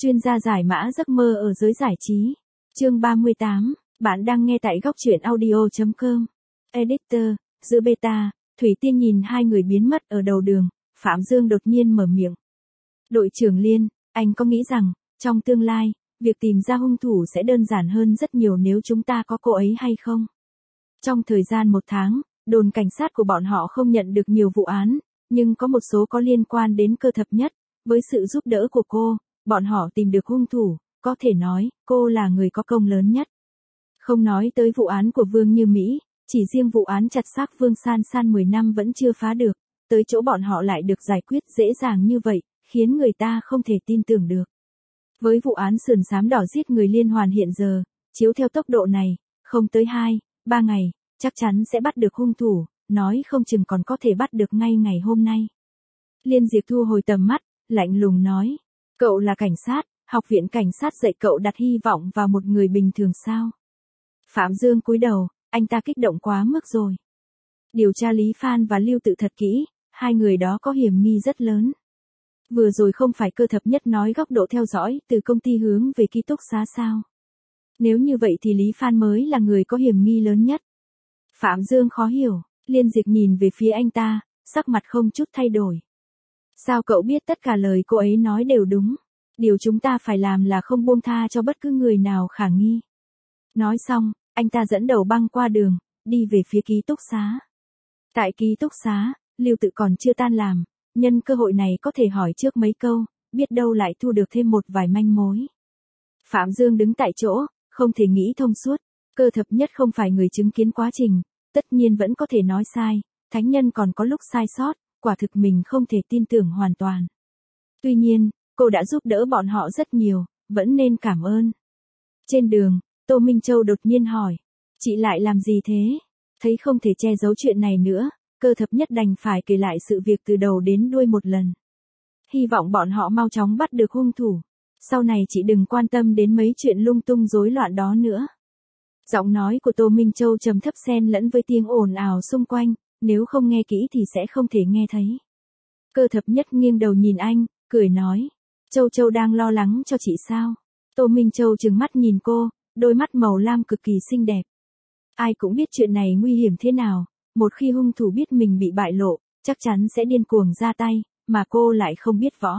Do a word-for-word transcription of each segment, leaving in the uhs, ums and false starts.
Chuyên gia giải mã giấc mơ ở giới giải trí. Chương ba mươi tám, bạn đang nghe tại góc truyện audio chấm com. Editor, giữa beta, Thủy Tiên nhìn hai người biến mất ở đầu đường, Phạm Dương đột nhiên mở miệng. Đội trưởng Liên, anh có nghĩ rằng, trong tương lai, việc tìm ra hung thủ sẽ đơn giản hơn rất nhiều nếu chúng ta có cô ấy hay không? Trong thời gian một tháng, đồn cảnh sát của bọn họ không nhận được nhiều vụ án, nhưng có một số có liên quan đến Cơ Thập Nhất. Với sự giúp đỡ của cô, bọn họ tìm được hung thủ, có thể nói, cô là người có công lớn nhất. Không nói tới vụ án của Vương Như Mỹ, chỉ riêng vụ án chặt xác Vương San San mười năm vẫn chưa phá được, tới chỗ bọn họ lại được giải quyết dễ dàng như vậy, khiến người ta không thể tin tưởng được. Với vụ án sườn xám đỏ giết người liên hoàn hiện giờ, chiếu theo tốc độ này, không tới hai, ba ngày, chắc chắn sẽ bắt được hung thủ, nói không chừng còn có thể bắt được ngay ngày hôm nay. Liên Diệp thu hồi tầm mắt, lạnh lùng nói, cậu là cảnh sát, học viện cảnh sát dạy cậu đặt hy vọng vào một người bình thường sao? Phạm Dương cúi đầu, anh ta kích động quá mức rồi. Điều tra Lý Phan và Lưu Tự thật kỹ, hai người đó có hiểm nghi rất lớn. Vừa rồi không phải Cơ Thập Nhất nói góc độ theo dõi từ công ty hướng về ký túc xá sao? Nếu như vậy thì Lý Phan mới là người có hiểm nghi lớn nhất. Phạm Dương khó hiểu, Liên Dịch nhìn về phía anh ta, sắc mặt không chút thay đổi. Sao cậu biết tất cả lời cô ấy nói đều đúng? Điều chúng ta phải làm là không buông tha cho bất cứ người nào khả nghi. Nói xong, anh ta dẫn đầu băng qua đường, đi về phía ký túc xá. Tại ký túc xá, Lưu Tự còn chưa tan làm, nhân cơ hội này có thể hỏi trước mấy câu, biết đâu lại thu được thêm một vài manh mối. Phạm Dương đứng tại chỗ, không thể nghĩ thông suốt, Cơ Thập Nhất không phải người chứng kiến quá trình, tất nhiên vẫn có thể nói sai, thánh nhân còn có lúc sai sót, quả thực mình không thể tin tưởng hoàn toàn. Tuy nhiên, cô đã giúp đỡ bọn họ rất nhiều, vẫn nên cảm ơn. Trên đường, Tô Minh Châu đột nhiên hỏi, chị lại làm gì thế? Thấy không thể che giấu chuyện này nữa, Cơ Thập Nhất đành phải kể lại sự việc từ đầu đến đuôi một lần. Hy vọng bọn họ mau chóng bắt được hung thủ. Sau này chị đừng quan tâm đến mấy chuyện lung tung rối loạn đó nữa. Giọng nói của Tô Minh Châu trầm thấp xen lẫn với tiếng ồn ào xung quanh, nếu không nghe kỹ thì sẽ không thể nghe thấy. Cơ Thập Nhất nghiêng đầu nhìn anh, cười nói, Châu Châu đang lo lắng cho chị sao? Tô Minh Châu trừng mắt nhìn cô, đôi mắt màu lam cực kỳ xinh đẹp. Ai cũng biết chuyện này nguy hiểm thế nào, một khi hung thủ biết mình bị bại lộ, chắc chắn sẽ điên cuồng ra tay, mà cô lại không biết võ.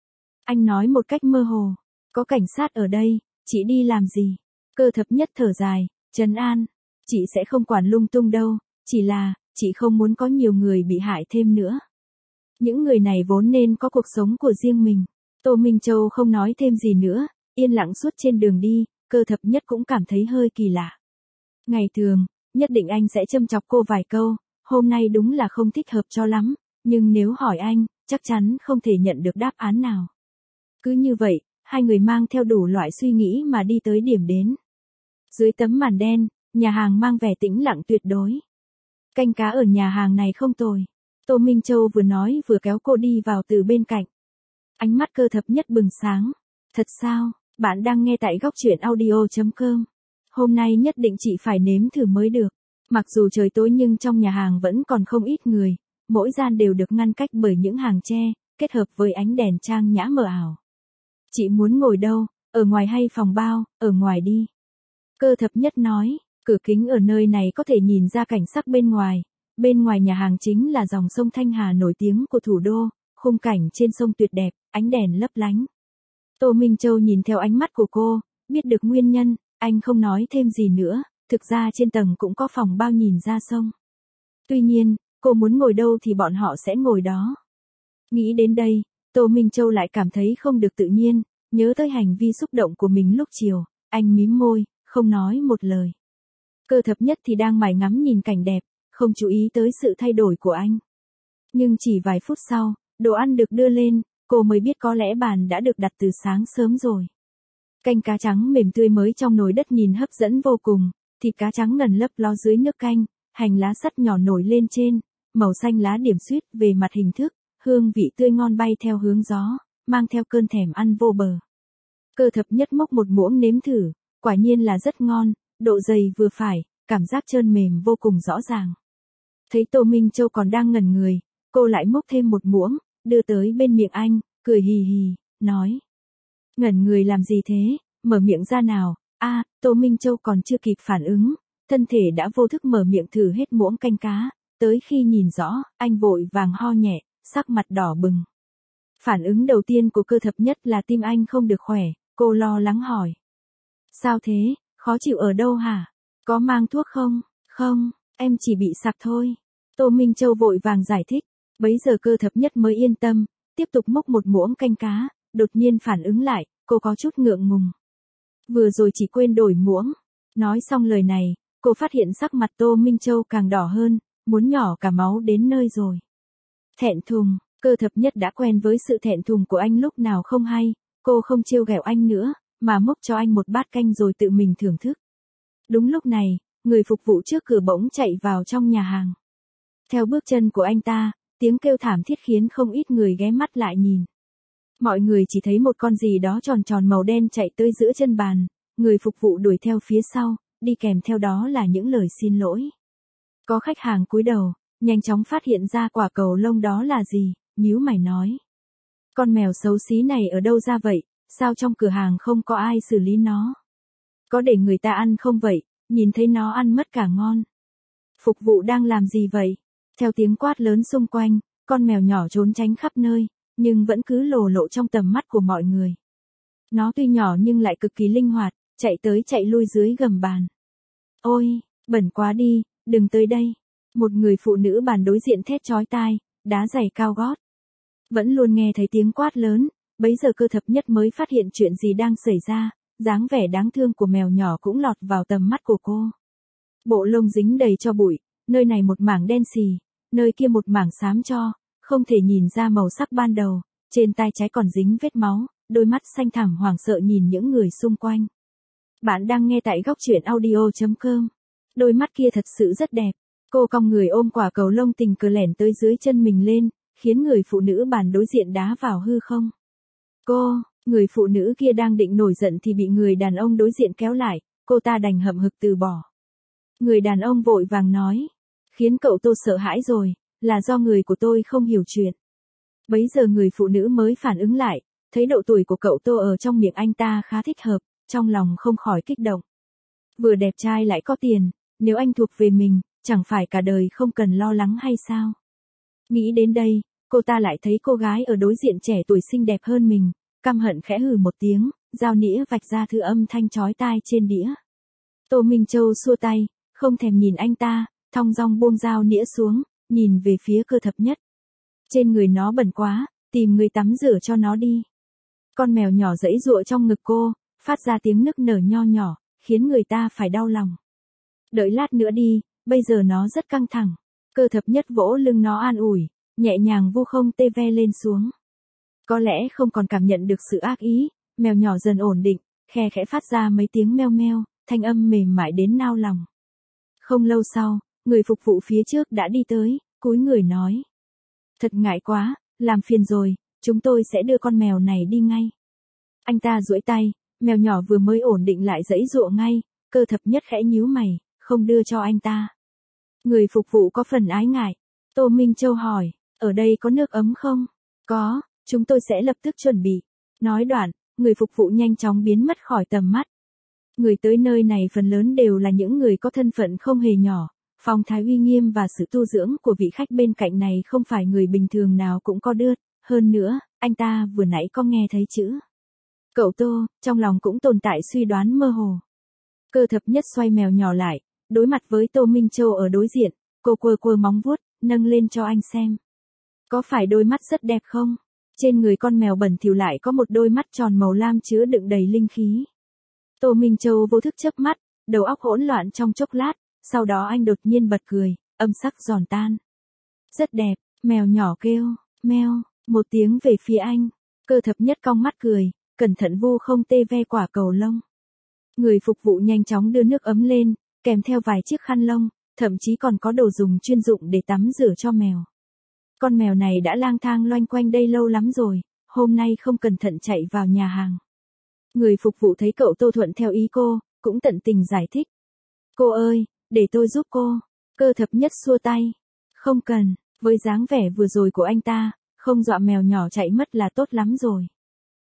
Anh nói một cách mơ hồ, có cảnh sát ở đây, chị đi làm gì? Cơ Thập Nhất thở dài, trấn an, chị sẽ không quản lung tung đâu, chỉ là, chị không muốn có nhiều người bị hại thêm nữa. Những người này vốn nên có cuộc sống của riêng mình. Tô Minh Châu không nói thêm gì nữa, yên lặng suốt trên đường đi, Cơ Thập Nhất cũng cảm thấy hơi kỳ lạ. Ngày thường, nhất định anh sẽ châm chọc cô vài câu, hôm nay đúng là không thích hợp cho lắm, nhưng nếu hỏi anh, chắc chắn không thể nhận được đáp án nào. Cứ như vậy, hai người mang theo đủ loại suy nghĩ mà đi tới điểm đến. Dưới tấm màn đen, nhà hàng mang vẻ tĩnh lặng tuyệt đối. Canh cá ở nhà hàng này không tồi. Tô Minh Châu vừa nói vừa kéo cô đi vào từ bên cạnh. Ánh mắt Cơ Thập Nhất bừng sáng. Thật sao, bạn đang nghe tại góc truyện audio chấm com. Hôm nay nhất định chị phải nếm thử mới được. Mặc dù trời tối nhưng trong nhà hàng vẫn còn không ít người, mỗi gian đều được ngăn cách bởi những hàng tre, kết hợp với ánh đèn trang nhã mờ ảo. Chị muốn ngồi đâu, ở ngoài hay phòng bao? Ở ngoài đi. Cơ Thập Nhất nói, cửa kính ở nơi này có thể nhìn ra cảnh sắc bên ngoài. Bên ngoài nhà hàng chính là dòng sông Thanh Hà nổi tiếng của thủ đô, khung cảnh trên sông tuyệt đẹp, ánh đèn lấp lánh. Tô Minh Châu nhìn theo ánh mắt của cô, biết được nguyên nhân, anh không nói thêm gì nữa, thực ra trên tầng cũng có phòng bao nhìn ra sông. Tuy nhiên, cô muốn ngồi đâu thì bọn họ sẽ ngồi đó. Nghĩ đến đây, Tô Minh Châu lại cảm thấy không được tự nhiên, nhớ tới hành vi xúc động của mình lúc chiều, anh mím môi, không nói một lời. Cơ Thập Nhất thì đang mải ngắm nhìn cảnh đẹp, không chú ý tới sự thay đổi của anh. Nhưng chỉ vài phút sau, đồ ăn được đưa lên, cô mới biết có lẽ bàn đã được đặt từ sáng sớm rồi. Canh cá trắng mềm tươi mới trong nồi đất nhìn hấp dẫn vô cùng, thịt cá trắng ngần lấp ló dưới nước canh, hành lá sắt nhỏ nổi lên trên, màu xanh lá điểm xuyết về mặt hình thức, hương vị tươi ngon bay theo hướng gió, mang theo cơn thèm ăn vô bờ. Cơ Thập Nhất múc một muỗng nếm thử, quả nhiên là rất ngon, độ dày vừa phải, cảm giác trơn mềm vô cùng rõ ràng. Thấy Tô Minh Châu còn đang ngẩn người, cô lại múc thêm một muỗng, đưa tới bên miệng anh, cười hì hì, nói. Ngẩn người làm gì thế, mở miệng ra nào. A, Tô Minh Châu còn chưa kịp phản ứng, thân thể đã vô thức mở miệng thử hết muỗng canh cá, tới khi nhìn rõ, anh vội vàng ho nhẹ, sắc mặt đỏ bừng. Phản ứng đầu tiên của Cơ Thập Nhất là tim anh không được khỏe, cô lo lắng hỏi. Sao thế, khó chịu ở đâu hả? Có mang thuốc không? Không, em chỉ bị sặc thôi. Tô Minh Châu vội vàng giải thích, bấy giờ Cơ Thập Nhất mới yên tâm, tiếp tục múc một muỗng canh cá, đột nhiên phản ứng lại, cô có chút ngượng ngùng. Vừa rồi chỉ quên đổi muỗng. Nói xong lời này, cô phát hiện sắc mặt Tô Minh Châu càng đỏ hơn, muốn nhỏ cả máu đến nơi rồi. Thẹn thùng, Cơ Thập Nhất đã quen với sự thẹn thùng của anh lúc nào không hay, cô không trêu ghẹo anh nữa, mà múc cho anh một bát canh rồi tự mình thưởng thức. Đúng lúc này, người phục vụ trước cửa bỗng chạy vào trong nhà hàng. Theo bước chân của anh ta, tiếng kêu thảm thiết khiến không ít người ghé mắt lại nhìn. Mọi người chỉ thấy một con gì đó tròn tròn màu đen chạy tới giữa chân bàn, người phục vụ đuổi theo phía sau, đi kèm theo đó là những lời xin lỗi. Có khách hàng cúi đầu, nhanh chóng phát hiện ra quả cầu lông đó là gì, nhíu mày nói. Con mèo xấu xí này ở đâu ra vậy, sao trong cửa hàng không có ai xử lý nó? Có để người ta ăn không vậy, nhìn thấy nó ăn mất cả ngon. Phục vụ đang làm gì vậy? Theo tiếng quát lớn xung quanh, con mèo nhỏ trốn tránh khắp nơi, nhưng vẫn cứ lồ lộ trong tầm mắt của mọi người. Nó tuy nhỏ nhưng lại cực kỳ linh hoạt, chạy tới chạy lui dưới gầm bàn. Ôi, bẩn quá đi, đừng tới đây. Một người phụ nữ bàn đối diện thét chói tai, đá giày cao gót. Vẫn luôn nghe thấy tiếng quát lớn, bấy giờ Cơ Thập Nhất mới phát hiện chuyện gì đang xảy ra, dáng vẻ đáng thương của mèo nhỏ cũng lọt vào tầm mắt của cô. Bộ lông dính đầy cho bụi, nơi này một mảng đen xì, nơi kia một mảng xám cho, không thể nhìn ra màu sắc ban đầu, trên tai trái còn dính vết máu, đôi mắt xanh thẳm hoảng sợ nhìn những người xung quanh. Bạn đang nghe tại góc truyện audio chấm com. Đôi mắt kia thật sự rất đẹp. Cô cong người ôm quả cầu lông tình cờ lẻn tới dưới chân mình lên, khiến người phụ nữ bàn đối diện đá vào hư không. Cô, người phụ nữ kia đang định nổi giận thì bị người đàn ông đối diện kéo lại, cô ta đành hậm hực từ bỏ. Người đàn ông vội vàng nói, khiến cậu Tô sợ hãi rồi, là do người của tôi không hiểu chuyện. Bấy giờ người phụ nữ mới phản ứng lại, thấy độ tuổi của cậu Tô ở trong miệng anh ta khá thích hợp, trong lòng không khỏi kích động. Vừa đẹp trai lại có tiền, nếu anh thuộc về mình, chẳng phải cả đời không cần lo lắng hay sao? Nghĩ đến đây, cô ta lại thấy cô gái ở đối diện trẻ tuổi xinh đẹp hơn mình, căm hận khẽ hừ một tiếng, dao nĩa vạch ra thứ âm thanh chói tai trên đĩa. Tô Minh Châu xua tay, không thèm nhìn anh ta, thong dong buông dao nĩa xuống, nhìn về phía Cơ Thập Nhất. Trên người nó bẩn quá, tìm người tắm rửa cho nó đi. Con mèo nhỏ giãy giụa trong ngực cô, phát ra tiếng nức nở nho nhỏ, khiến người ta phải đau lòng. Đợi lát nữa đi, bây giờ nó rất căng thẳng. Cơ Thập Nhất vỗ lưng nó an ủi, nhẹ nhàng vu không tê ve lên xuống. Có lẽ không còn cảm nhận được sự ác ý, mèo nhỏ dần ổn định, khe khẽ phát ra mấy tiếng meo meo, thanh âm mềm mại đến nao lòng. Không lâu sau, người phục vụ phía trước đã đi tới, cúi người nói. Thật ngại quá, làm phiền rồi, chúng tôi sẽ đưa con mèo này đi ngay. Anh ta duỗi tay, mèo nhỏ vừa mới ổn định lại giãy giụa ngay, Cơ Thập Nhất khẽ nhíu mày, không đưa cho anh ta. Người phục vụ có phần ái ngại. Tô Minh Châu hỏi, ở đây có nước ấm không? Có, chúng tôi sẽ lập tức chuẩn bị. Nói đoạn, người phục vụ nhanh chóng biến mất khỏi tầm mắt. Người tới nơi này phần lớn đều là những người có thân phận không hề nhỏ, phong thái uy nghiêm và sự tu dưỡng của vị khách bên cạnh này không phải người bình thường nào cũng có được. Hơn nữa, anh ta vừa nãy có nghe thấy chữ cậu Tô, trong lòng cũng tồn tại suy đoán mơ hồ. Cơ Thập Nhất xoay mèo nhỏ lại, đối mặt với Tô Minh Châu ở đối diện, cô quơ quơ móng vuốt, nâng lên cho anh xem. Có phải đôi mắt rất đẹp không? Trên người con mèo bẩn thỉu lại có một đôi mắt tròn màu lam chứa đựng đầy linh khí. Tô Minh Châu vô thức chớp mắt, đầu óc hỗn loạn trong chốc lát, sau đó anh đột nhiên bật cười, âm sắc giòn tan. Rất đẹp, mèo nhỏ kêu, meo, một tiếng về phía anh. Cơ Thập Nhất cong mắt cười, cẩn thận vu không tê ve quả cầu lông. Người phục vụ nhanh chóng đưa nước ấm lên, kèm theo vài chiếc khăn lông, thậm chí còn có đồ dùng chuyên dụng để tắm rửa cho mèo. Con mèo này đã lang thang loanh quanh đây lâu lắm rồi, hôm nay không cẩn thận chạy vào nhà hàng. Người phục vụ thấy cậu Tô thuận theo ý cô, cũng tận tình giải thích. Cô ơi, để tôi giúp cô. Cơ Thập Nhất xua tay. Không cần, với dáng vẻ vừa rồi của anh ta, không dọa mèo nhỏ chạy mất là tốt lắm rồi.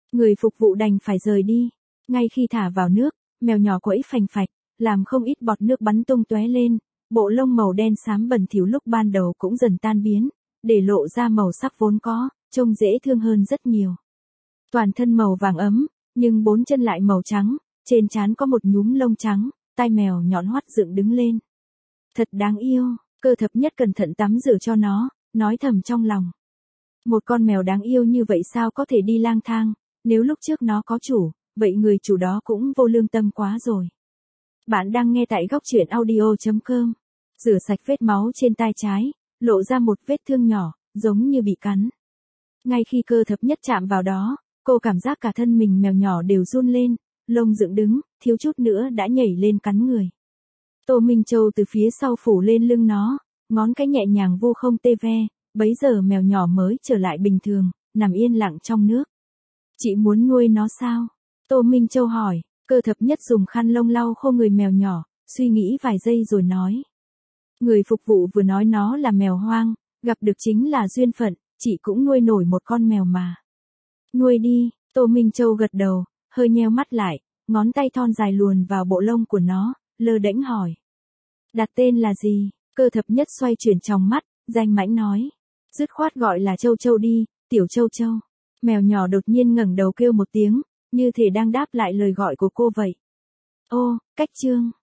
Người phục vụ đành phải rời đi. Ngay khi thả vào nước, mèo nhỏ quẫy phành phạch, làm không ít bọt nước bắn tung tóe lên, bộ lông màu đen xám bẩn thỉu lúc ban đầu cũng dần tan biến, để lộ ra màu sắc vốn có, trông dễ thương hơn rất nhiều. Toàn thân màu vàng ấm, nhưng bốn chân lại màu trắng, trên trán có một nhúm lông trắng, tai mèo nhọn hoắt dựng đứng lên. Thật đáng yêu, Cơ Thập Nhất cẩn thận tắm rửa cho nó, nói thầm trong lòng. Một con mèo đáng yêu như vậy sao có thể đi lang thang, nếu lúc trước nó có chủ, vậy người chủ đó cũng vô lương tâm quá rồi. Bạn đang nghe tại góc truyện audio chấm com. Rửa sạch vết máu trên tai trái, lộ ra một vết thương nhỏ, giống như bị cắn. Ngay khi Cơ Thập Nhất chạm vào đó, cô cảm giác cả thân mình mèo nhỏ đều run lên, lông dựng đứng, thiếu chút nữa đã nhảy lên cắn người. Tô Minh Châu từ phía sau phủ lên lưng nó, ngón cái nhẹ nhàng vu không tê ve, bấy giờ mèo nhỏ mới trở lại bình thường, nằm yên lặng trong nước. Chị muốn nuôi nó sao? Tô Minh Châu hỏi. Cơ Thập Nhất dùng khăn lông lau khô người mèo nhỏ, suy nghĩ vài giây rồi nói. Người phục vụ vừa nói nó là mèo hoang, gặp được chính là duyên phận, chị cũng nuôi nổi một con mèo mà. Nuôi đi, Tô Minh Châu gật đầu, hơi nheo mắt lại, ngón tay thon dài luồn vào bộ lông của nó, lơ đễnh hỏi. Đặt tên là gì? Cơ Thập Nhất xoay chuyển tròng mắt, danh mãnh nói. Dứt khoát gọi là Châu Châu đi, tiểu Châu Châu. Mèo nhỏ đột nhiên ngẩng đầu kêu một tiếng, như thể đang đáp lại lời gọi của cô vậy. Ô, cách chương.